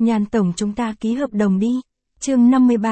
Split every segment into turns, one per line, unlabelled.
Nhan tổng chúng ta ký hợp đồng đi. Chương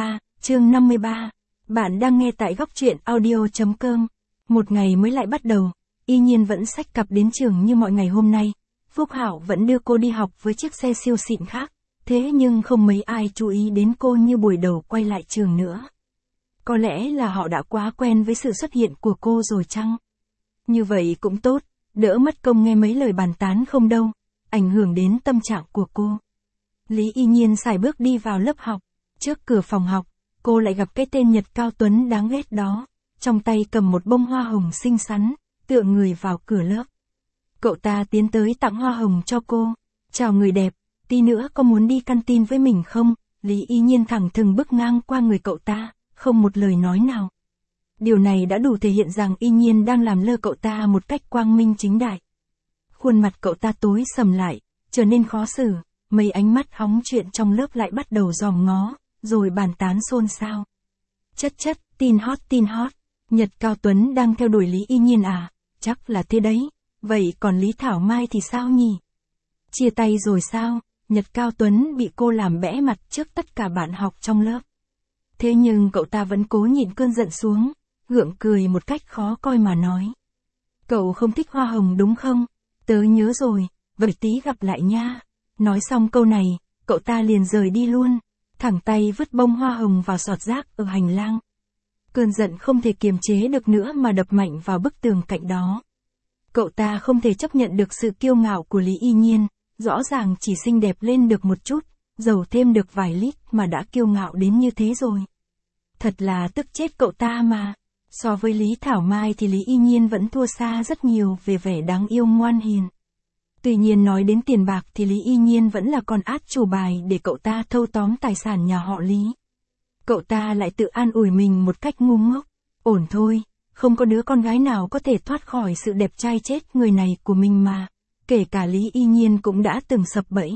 53. Bạn đang nghe tại góc truyện audio.com. Một ngày mới lại bắt đầu, Y Nhiên vẫn xách cặp đến trường như mọi ngày hôm nay. Phúc Hảo vẫn đưa cô đi học với chiếc xe siêu xịn khác, thế nhưng không mấy ai chú ý đến cô như buổi đầu quay lại trường nữa. Có lẽ là họ đã quá quen với sự xuất hiện của cô rồi chăng? Như vậy cũng tốt, đỡ mất công nghe mấy lời bàn tán không đâu, ảnh hưởng đến tâm trạng của cô. Lý Y Nhiên sải bước đi vào lớp học. Trước cửa phòng học, cô lại gặp cái tên Nhật Cao Tuấn đáng ghét đó, trong tay cầm một bông hoa hồng xinh xắn, tựa người vào cửa lớp. Cậu ta tiến tới tặng hoa hồng cho cô. Chào người đẹp, tí nữa có muốn đi canteen với mình không? Lý Y Nhiên thẳng thừng bước ngang qua người cậu ta, không một lời nói nào. Điều này đã đủ thể hiện rằng Y Nhiên đang làm lơ cậu ta một cách quang minh chính đại. Khuôn mặt cậu ta tối sầm lại, trở nên khó xử, mấy ánh mắt hóng chuyện trong lớp lại bắt đầu dòm ngó, rồi bàn tán xôn xao. Chất, tin hot, Nhật Cao Tuấn đang theo đuổi Lý Y Nhiên à? Chắc là thế đấy, vậy còn Lý Thảo Mai thì sao nhỉ? Chia tay rồi sao? Nhật Cao Tuấn bị cô làm bẽ mặt trước tất cả bạn học trong lớp. Thế nhưng cậu ta vẫn cố nhịn cơn giận xuống, gượng cười một cách khó coi mà nói. Cậu không thích hoa hồng đúng không? Tớ nhớ rồi, vậy tí gặp lại nha. Nói xong câu này, cậu ta liền rời đi luôn, thẳng tay vứt bông hoa hồng vào sọt rác ở hành lang. Cơn giận không thể kiềm chế được nữa mà đập mạnh vào bức tường cạnh đó. Cậu ta không thể chấp nhận được sự kiêu ngạo của Lý Y Nhiên, rõ ràng chỉ xinh đẹp lên được một chút, dầu thêm được vài lít mà đã kiêu ngạo đến như thế rồi. Thật là tức chết cậu ta mà. So với Lý Thảo Mai thì Lý Y Nhiên vẫn thua xa rất nhiều về vẻ đáng yêu ngoan hiền. Tuy nhiên nói đến tiền bạc thì Lý Y Nhiên vẫn là con át chủ bài để cậu ta thâu tóm tài sản nhà họ Lý. Cậu ta lại tự an ủi mình một cách ngu ngốc. Ổn thôi, không có đứa con gái nào có thể thoát khỏi sự đẹp trai chết người này của mình mà. Kể cả Lý Y Nhiên cũng đã từng sập bẫy.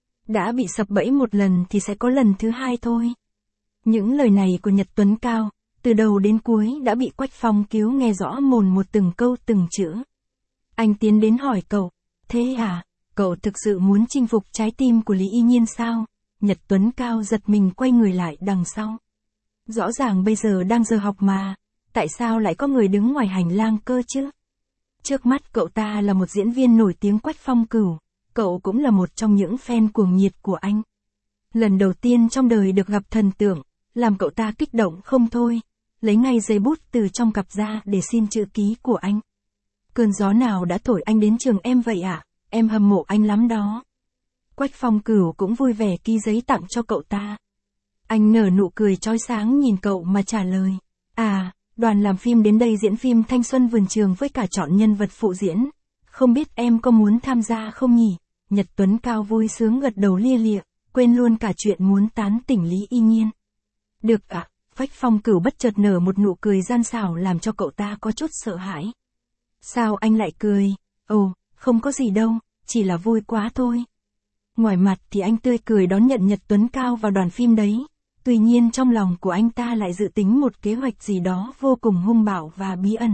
Đã bị sập bẫy một lần thì sẽ có lần thứ hai thôi. Những lời này của Nhật Tuấn Cao, từ đầu đến cuối đã bị Quách Phong cứu nghe rõ mồn một từng câu từng chữ. Anh tiến đến hỏi cậu, thế à, cậu thực sự muốn chinh phục trái tim của Lý Y Nhiên sao? Nhật Tuấn Cao giật mình quay người lại đằng sau. Rõ ràng bây giờ đang giờ học mà, tại sao lại có người đứng ngoài hành lang cơ chứ? Trước mắt cậu ta là một diễn viên nổi tiếng Quách Phong Cửu, cậu cũng là một trong những fan cuồng nhiệt của anh. Lần đầu tiên trong đời được gặp thần tượng, làm cậu ta kích động không thôi, lấy ngay giấy bút từ trong cặp ra để xin chữ ký của anh. Cơn gió nào đã thổi anh đến trường em vậy ạ? Em hâm mộ anh lắm đó. Quách Phong Cửu cũng vui vẻ ký giấy tặng cho cậu ta. Anh nở nụ cười chói sáng nhìn cậu mà trả lời. À, đoàn làm phim đến đây diễn phim Thanh Xuân Vườn Trường với cả chọn nhân vật phụ diễn. Không biết em có muốn tham gia không nhỉ? Nhật Tuấn Cao vui sướng gật đầu lia lịa, quên luôn cả chuyện muốn tán tỉnh Lý Y Nhiên. Được ạ, Quách Phong Cửu bất chợt nở một nụ cười gian xảo làm cho cậu ta có chút sợ hãi. Sao anh lại cười? Ồ, không có gì đâu, chỉ là vui quá thôi. Ngoài mặt thì anh tươi cười đón nhận Nhật Tuấn Cao vào đoàn phim đấy. Tuy nhiên trong lòng của anh ta lại dự tính một kế hoạch gì đó vô cùng hung bạo và bí ẩn.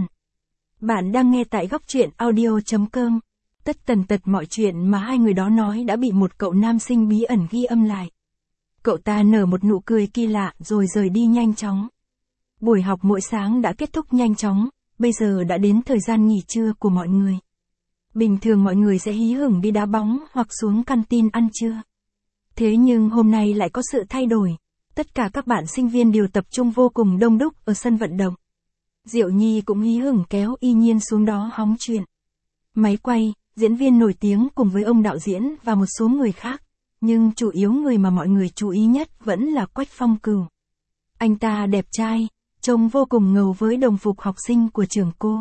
Bạn đang nghe tại góc truyện audio.com. Tất tần tật mọi chuyện mà hai người đó nói đã bị một cậu nam sinh bí ẩn ghi âm lại. Cậu ta nở một nụ cười kỳ lạ rồi rời đi nhanh chóng. Buổi học mỗi sáng đã kết thúc nhanh chóng, bây giờ đã đến thời gian nghỉ trưa của mọi người. Bình thường mọi người sẽ hí hửng đi đá bóng hoặc xuống canteen ăn trưa. Thế nhưng hôm nay lại có sự thay đổi. Tất cả các bạn sinh viên đều tập trung vô cùng đông đúc ở sân vận động. Diệu Nhi cũng hí hửng kéo Y Nhiên xuống đó hóng chuyện. Máy quay, diễn viên nổi tiếng cùng với ông đạo diễn và một số người khác. Nhưng chủ yếu người mà mọi người chú ý nhất vẫn là Quách Phong Cửu. Anh ta đẹp trai, trông vô cùng ngầu với đồng phục học sinh của trường cô.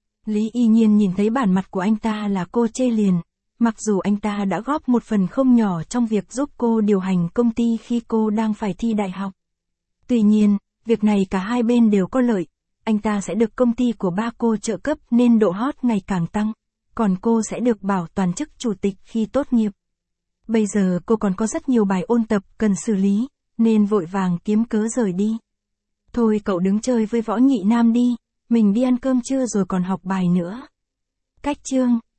Lý Y Nhiên nhìn thấy bản mặt của anh ta là cô chê liền, mặc dù anh ta đã góp một phần không nhỏ trong việc giúp cô điều hành công ty khi cô đang phải thi đại học. Tuy nhiên, việc này cả hai bên đều có lợi, anh ta sẽ được công ty của ba cô trợ cấp nên độ hot ngày càng tăng, còn cô sẽ được bảo toàn chức chủ tịch khi tốt nghiệp. Bây giờ cô còn có rất nhiều bài ôn tập cần xử lý, nên vội vàng kiếm cớ rời đi. Thôi cậu đứng chơi với Võ Nhị Nam đi, mình đi ăn cơm trưa rồi còn học bài nữa. Cách chương